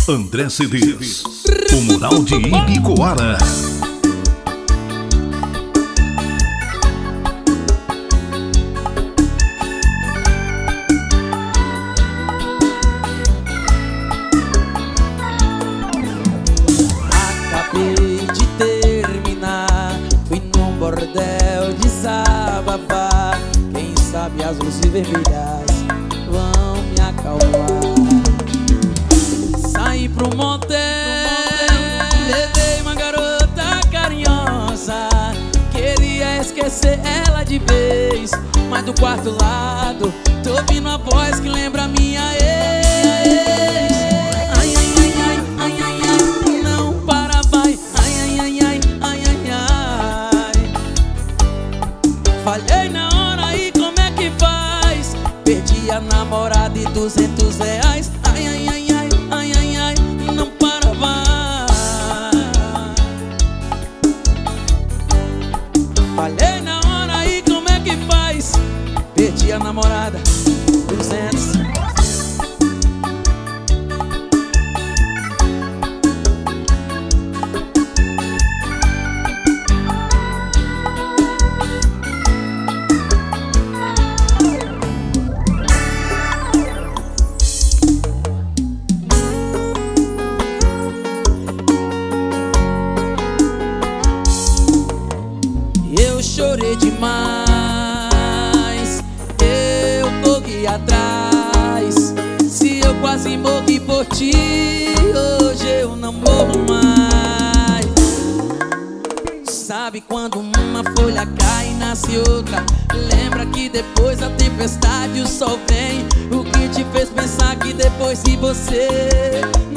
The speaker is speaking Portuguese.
André CDs, o mural de Ibicoara. Acabei de terminar, fui num bordel desabafar. Quem sabe as luzes vermelhas vão me acalmar. Saí pro motel, levei uma garota carinhosa. Queria esquecer ela de vez, mas do quarto lado tô ouvindo a voz que lembra a minha ex. Ai, ai, ai, ai, ai, ai, ai, não para, vai. Ai, ai, ai, ai, ai, ai, ai. Falhei na hora e como é que faz? Perdi a namorada e R$200. Ai, ai, ai, ai, ai, ai, ai, não para, vai. Falhei na hora e como é que faz? Perdi a namorada, 200. Eu chorei demais, eu corri atrás. Se eu quase morri por ti, hoje eu não morro mais. Sabe quando uma folha cai e nasce outra? Lembra que depois da tempestade o sol vem. O que te fez pensar que depois de você